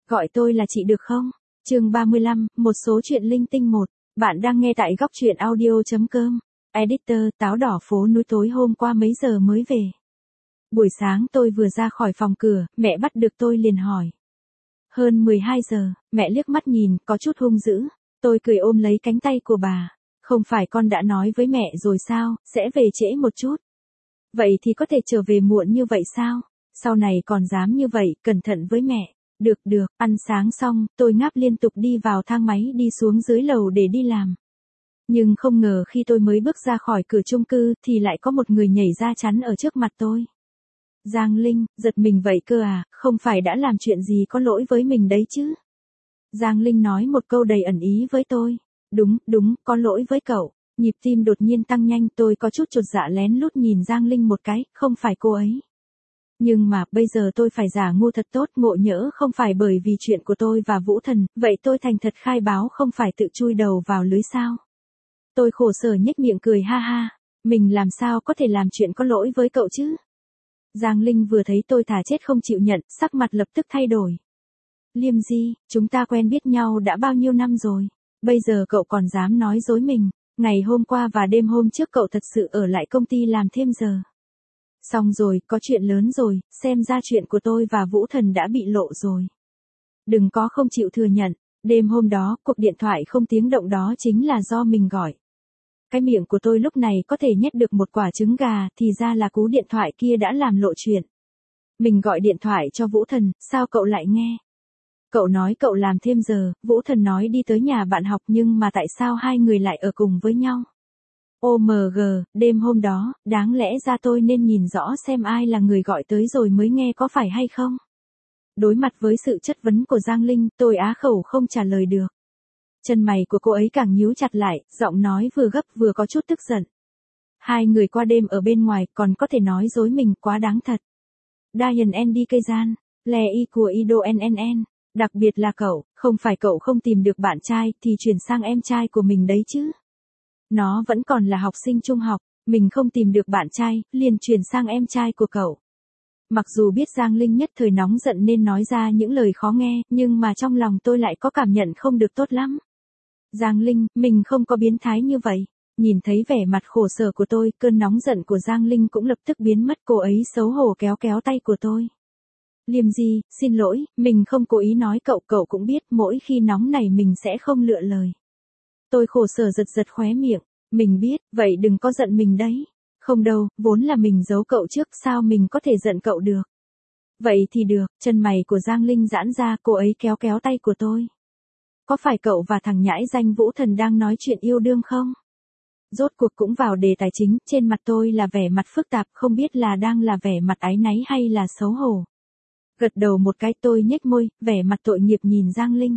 Gọi tôi là chị được không? Chương 35, một số chuyện linh tinh một. Bạn đang nghe tại góc truyện audio.com. Editor, táo đỏ phố núi tối hôm qua mấy giờ mới về? Buổi sáng tôi vừa ra khỏi phòng cửa, mẹ bắt được tôi liền hỏi. Hơn 12 giờ, mẹ liếc mắt nhìn, có chút hung dữ. Tôi cười ôm lấy cánh tay của bà. Không phải con đã nói với mẹ rồi sao, sẽ về trễ một chút. Vậy thì có thể trở về muộn như vậy sao? Sau này còn dám như vậy, cẩn thận với mẹ. Được, ăn sáng xong, tôi ngáp liên tục đi vào thang máy đi xuống dưới lầu để đi làm. Nhưng không ngờ khi tôi mới bước ra khỏi cửa chung cư thì lại có một người nhảy ra chắn ở trước mặt tôi. Giang Linh, giật mình vậy cơ à, không phải đã làm chuyện gì có lỗi với mình đấy chứ? Giang Linh nói một câu đầy ẩn ý với tôi. Đúng, có lỗi với cậu. Nhịp tim đột nhiên tăng nhanh, tôi có chút chột dạ lén lút nhìn Giang Linh một cái, không phải cô ấy. Nhưng mà, bây giờ tôi phải giả ngu thật tốt, ngộ nhỡ không phải bởi vì chuyện của tôi và Vũ Thần, vậy tôi thành thật khai báo không phải tự chui đầu vào lưới sao. Tôi khổ sở nhếch miệng cười ha ha, mình làm sao có thể làm chuyện có lỗi với cậu chứ. Giang Linh vừa thấy tôi thà chết không chịu nhận, sắc mặt lập tức thay đổi. Liêm Di, chúng ta quen biết nhau đã bao nhiêu năm rồi, bây giờ cậu còn dám nói dối mình, ngày hôm qua và đêm hôm trước cậu thật sự ở lại công ty làm thêm giờ. Xong rồi, có chuyện lớn rồi, xem ra chuyện của tôi và Vũ Thần đã bị lộ rồi. Đừng có không chịu thừa nhận, đêm hôm đó, cuộc điện thoại không tiếng động đó chính là do mình gọi. Cái miệng của tôi lúc này có thể nhét được một quả trứng gà, thì ra là cú điện thoại kia đã làm lộ chuyện. Mình gọi điện thoại cho Vũ Thần, sao cậu lại nghe? Cậu nói cậu làm thêm giờ, Vũ Thần nói đi tới nhà bạn học nhưng mà tại sao hai người lại ở cùng với nhau? OMG, đêm hôm đó, đáng lẽ ra tôi nên nhìn rõ xem ai là người gọi tới rồi mới nghe có phải hay không? Đối mặt với sự chất vấn của Giang Linh, tôi á khẩu không trả lời được. Chân mày của cô ấy càng nhíu chặt lại, giọng nói vừa gấp vừa có chút tức giận. Hai người qua đêm ở bên ngoài còn có thể nói dối mình, quá đáng thật. Dayan Andy cây gian, lè y của Ido NNN, đặc biệt là cậu, không phải cậu không tìm được bạn trai thì chuyển sang em trai của mình đấy chứ. Nó vẫn còn là học sinh trung học, mình không tìm được bạn trai, liền chuyển sang em trai của cậu. Mặc dù biết Giang Linh nhất thời nóng giận nên nói ra những lời khó nghe, nhưng mà trong lòng tôi lại có cảm nhận không được tốt lắm. Giang Linh, mình không có biến thái như vậy. Nhìn thấy vẻ mặt khổ sở của tôi, cơn nóng giận của Giang Linh cũng lập tức biến mất, cô ấy xấu hổ kéo tay của tôi. Liêm Di, xin lỗi, mình không cố ý nói cậu cũng biết mỗi khi nóng này mình sẽ không lựa lời. Tôi khổ sở giật khóe miệng, mình biết, vậy đừng có giận mình đấy. Không đâu, vốn là mình giấu cậu trước, sao mình có thể giận cậu được. Vậy thì được, chân mày của Giang Linh giãn ra, cô ấy kéo tay của tôi. Có phải cậu và thằng nhãi danh Vũ Thần đang nói chuyện yêu đương không? Rốt cuộc cũng vào đề tài chính, trên mặt tôi là vẻ mặt phức tạp, không biết là đang là vẻ mặt áy náy hay là xấu hổ. Gật đầu một cái, tôi nhếch môi, vẻ mặt tội nghiệp nhìn Giang Linh.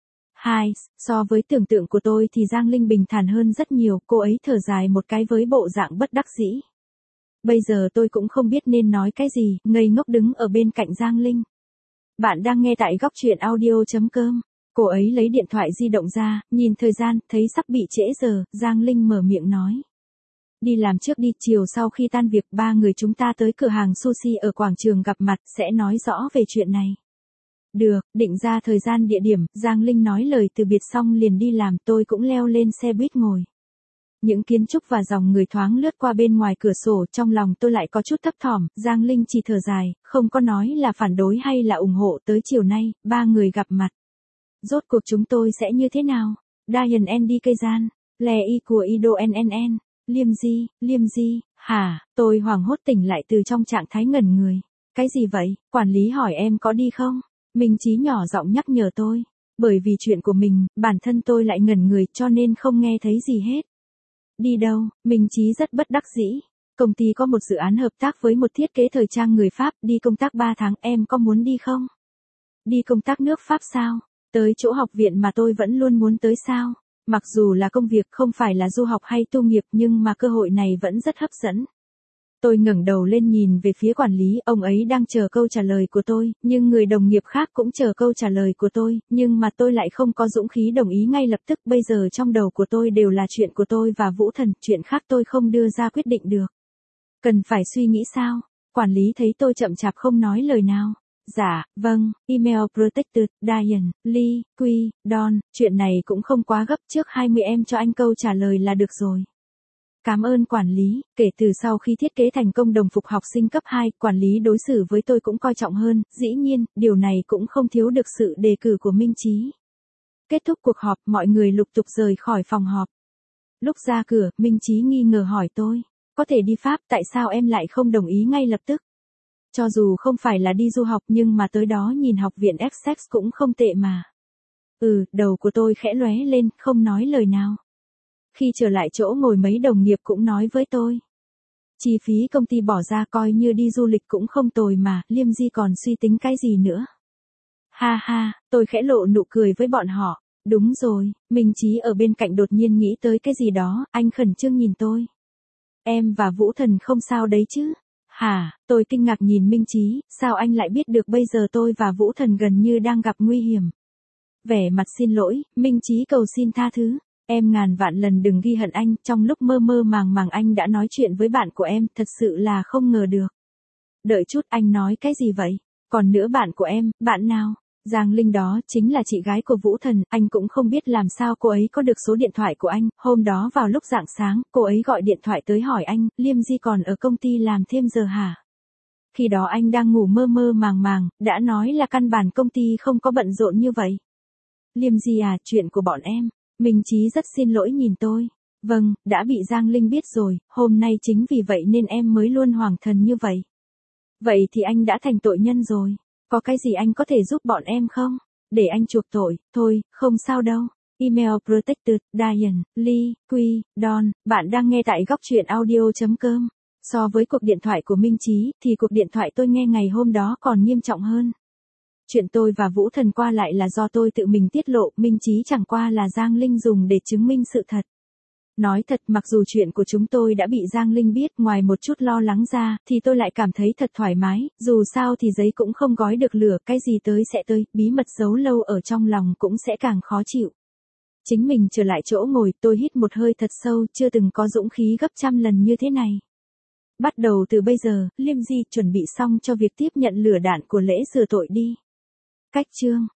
So với tưởng tượng của tôi thì Giang Linh bình thản hơn rất nhiều, cô ấy thở dài một cái với bộ dạng bất đắc dĩ. Bây giờ tôi cũng không biết nên nói cái gì, ngây ngốc đứng ở bên cạnh Giang Linh. Bạn đang nghe tại góc truyện audio.com. Cô ấy lấy điện thoại di động ra, nhìn thời gian, thấy sắp bị trễ giờ, Giang Linh mở miệng nói. Đi làm trước đi, chiều sau khi tan việc ba người chúng ta tới cửa hàng sushi ở quảng trường gặp mặt, sẽ nói rõ về chuyện này. Được, định ra thời gian địa điểm, Giang Linh nói lời từ biệt xong liền đi làm, tôi cũng leo lên xe buýt ngồi. Những kiến trúc và dòng người thoáng lướt qua bên ngoài cửa sổ, trong lòng tôi lại có chút thấp thỏm, Giang Linh chỉ thở dài, không có nói là phản đối hay là ủng hộ. Tới chiều nay, ba người gặp mặt. Rốt cuộc chúng tôi sẽ như thế nào? Dayan Andy cây gian, lè y của Ido NNN, Liêm Di, hả? Tôi hoảng hốt tỉnh lại từ trong trạng thái ngẩn người. Cái gì vậy? Quản lý hỏi em có đi không? Minh Chí nhỏ giọng nhắc nhở tôi. Bởi vì chuyện của mình, bản thân tôi lại ngẩn người cho nên không nghe thấy gì hết. Đi đâu? Minh Chí rất bất đắc dĩ. Công ty có một dự án hợp tác với một thiết kế thời trang người Pháp, đi công tác 3 tháng, em có muốn đi không? Đi công tác nước Pháp sao? Tới chỗ học viện mà tôi vẫn luôn muốn tới sao? Mặc dù là công việc không phải là du học hay tu nghiệp nhưng mà cơ hội này vẫn rất hấp dẫn. Tôi ngẩng đầu lên nhìn về phía quản lý, ông ấy đang chờ câu trả lời của tôi, nhưng người đồng nghiệp khác cũng chờ câu trả lời của tôi, nhưng mà tôi lại không có dũng khí đồng ý ngay lập tức, bây giờ trong đầu của tôi đều là chuyện của tôi và Vũ Thần, chuyện khác tôi không đưa ra quyết định được. Cần phải suy nghĩ sao? Quản lý thấy tôi chậm chạp không nói lời nào. Dạ, vâng, email protected, Diane, Lee, Quy, Don, chuyện này cũng không quá gấp, trước 20 em cho anh câu trả lời là được rồi. Cảm ơn quản lý, kể từ sau khi thiết kế thành công đồng phục học sinh cấp 2, quản lý đối xử với tôi cũng coi trọng hơn, dĩ nhiên, điều này cũng không thiếu được sự đề cử của Minh Chí. Kết thúc cuộc họp, mọi người lục tục rời khỏi phòng họp. Lúc ra cửa, Minh Chí nghi ngờ hỏi tôi, có thể đi Pháp, tại sao em lại không đồng ý ngay lập tức? Cho dù không phải là đi du học nhưng mà tới đó nhìn học viện Essex cũng không tệ mà. Đầu của tôi khẽ lóe lên, không nói lời nào. Khi trở lại chỗ ngồi mấy đồng nghiệp cũng nói với tôi. Chi phí công ty bỏ ra coi như đi du lịch cũng không tồi mà, Liêm Di còn suy tính cái gì nữa. Ha ha, tôi khẽ lộ nụ cười với bọn họ. Đúng rồi, Minh Chí ở bên cạnh đột nhiên nghĩ tới cái gì đó, anh khẩn trương nhìn tôi. Em và Vũ Thần không sao đấy chứ? Hả, tôi kinh ngạc nhìn Minh Chí, sao anh lại biết được bây giờ tôi và Vũ Thần gần như đang gặp nguy hiểm? Vẻ mặt xin lỗi, Minh Chí cầu xin tha thứ. Em ngàn vạn lần đừng ghi hận anh, trong lúc mơ mơ màng màng anh đã nói chuyện với bạn của em, thật sự là không ngờ được. Đợi chút, anh nói cái gì vậy? Còn nữa bạn của em, bạn nào? Giang Linh đó chính là chị gái của Vũ Thần, anh cũng không biết làm sao cô ấy có được số điện thoại của anh, hôm đó vào lúc rạng sáng, cô ấy gọi điện thoại tới hỏi anh, Liêm Di còn ở công ty làm thêm giờ hả? Khi đó anh đang ngủ mơ mơ màng màng, đã nói là căn bản công ty không có bận rộn như vậy. Liêm Di à, chuyện của bọn em. Minh Chí rất xin lỗi nhìn tôi. Vâng, đã bị Giang Linh biết rồi, hôm nay chính vì vậy nên em mới luôn hoàng thần như vậy. Vậy thì anh đã thành tội nhân rồi. Có cái gì anh có thể giúp bọn em không? Để anh chuộc tội, thôi, không sao đâu. Email protected, Diane, Lee, Quy, Don, bạn đang nghe tại góc truyện audio.com. So với cuộc điện thoại của Minh Chí, thì cuộc điện thoại tôi nghe ngày hôm đó còn nghiêm trọng hơn. Chuyện tôi và Vũ Thần qua lại là do tôi tự mình tiết lộ, Minh Chí chẳng qua là Giang Linh dùng để chứng minh sự thật. Nói thật, mặc dù chuyện của chúng tôi đã bị Giang Linh biết, ngoài một chút lo lắng ra, thì tôi lại cảm thấy thật thoải mái, dù sao thì giấy cũng không gói được lửa, cái gì tới sẽ tới, bí mật giấu lâu ở trong lòng cũng sẽ càng khó chịu. Chính mình trở lại chỗ ngồi, tôi hít một hơi thật sâu, chưa từng có dũng khí gấp trăm lần như thế này. Bắt đầu từ bây giờ, Liêm Di chuẩn bị xong cho việc tiếp nhận lửa đạn của lễ rửa tội đi. Cách chương